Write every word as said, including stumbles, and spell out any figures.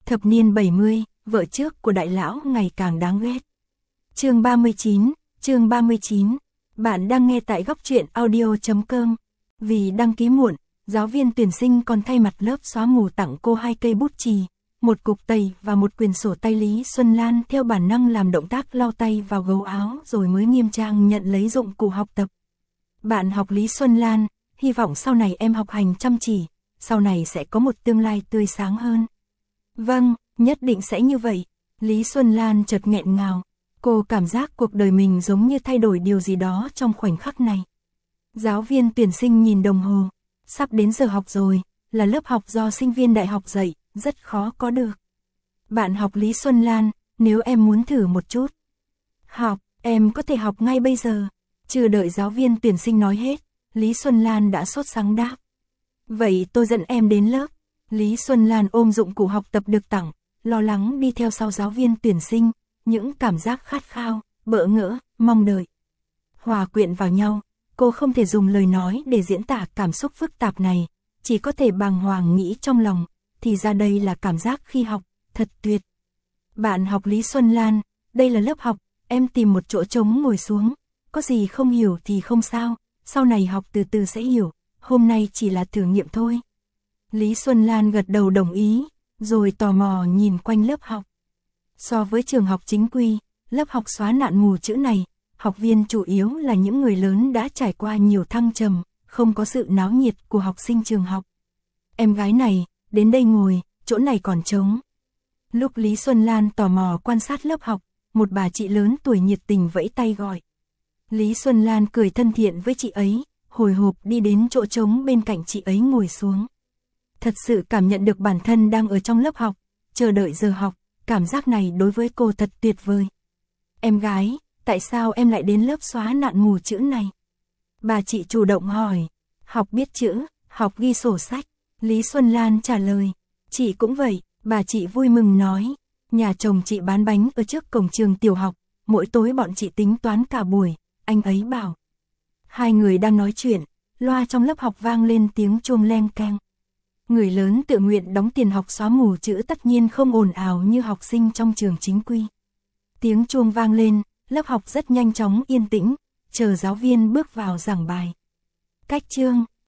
Thập niên bảy mươi, vợ trước của đại lão ngày càng đáng ghét. Chương ba mươi chín, chương ba mươi chín. Bạn đang nghe tại góc truyện audio chấm com. Vì đăng ký muộn, giáo viên tuyển sinh còn thay mặt lớp xóa mù tặng cô hai cây bút chì, một cục tẩy và một quyển sổ tay. Lý Xuân Lan theo bản năng làm động tác lau tay vào gấu áo rồi mới nghiêm trang nhận lấy dụng cụ học tập. Bạn học Lý Xuân Lan, hy vọng sau này em học hành chăm chỉ, sau này sẽ có một tương lai tươi sáng hơn. Vâng, nhất định sẽ như vậy. Lý Xuân Lan chợt nghẹn ngào. Cô cảm giác cuộc đời mình giống như thay đổi điều gì đó trong khoảnh khắc này. Giáo viên tuyển sinh nhìn đồng hồ. Sắp đến giờ học rồi, là lớp học do sinh viên đại học dạy, rất khó có được. Bạn học Lý Xuân Lan, nếu em muốn thử một chút. Học, em có thể học ngay bây giờ. Chưa đợi giáo viên tuyển sinh nói hết, Lý Xuân Lan đã sốt sắng đáp. Vậy tôi dẫn em đến lớp. Lý Xuân Lan ôm dụng cụ học tập được tặng, lo lắng đi theo sau giáo viên tuyển sinh, những cảm giác khát khao, bỡ ngỡ, mong đợi hòa quyện vào nhau. Cô không thể dùng lời nói để diễn tả cảm xúc phức tạp này, chỉ có thể bàng hoàng nghĩ trong lòng, thì ra đây là cảm giác khi học, thật tuyệt. Bạn học Lý Xuân Lan, đây là lớp học, em tìm một chỗ trống ngồi xuống, có gì không hiểu thì không sao, sau này học từ từ sẽ hiểu, hôm nay chỉ là thử nghiệm thôi. Lý Xuân Lan gật đầu đồng ý, rồi tò mò nhìn quanh lớp học. So với trường học chính quy, lớp học xóa nạn mù chữ này, học viên chủ yếu là những người lớn đã trải qua nhiều thăng trầm, không có sự náo nhiệt của học sinh trường học. Em gái này, đến đây ngồi, chỗ này còn trống. Lúc Lý Xuân Lan tò mò quan sát lớp học, một bà chị lớn tuổi nhiệt tình vẫy tay gọi. Lý Xuân Lan cười thân thiện với chị ấy, hồi hộp đi đến chỗ trống bên cạnh chị ấy ngồi xuống. Thật sự cảm nhận được bản thân đang ở trong lớp học, chờ đợi giờ học, cảm giác này đối với cô thật tuyệt vời. Em gái, tại sao em lại đến lớp xóa nạn mù chữ này? Bà chị chủ động hỏi. Học viết chữ, học ghi sổ sách. Lý Xuân Lan trả lời. Chị cũng vậy, bà chị vui mừng nói. Nhà chồng chị bán bánh ở trước cổng trường tiểu học, mỗi tối bọn chị tính toán cả buổi, anh ấy bảo. Hai người đang nói chuyện, loa trong lớp học vang lên tiếng chuông leng keng. Người lớn tự nguyện đóng tiền học xóa mù chữ tất nhiên không ồn ào như học sinh trong trường chính quy. Tiếng chuông vang lên, lớp học rất nhanh chóng yên tĩnh, chờ giáo viên bước vào giảng bài. Cách chương,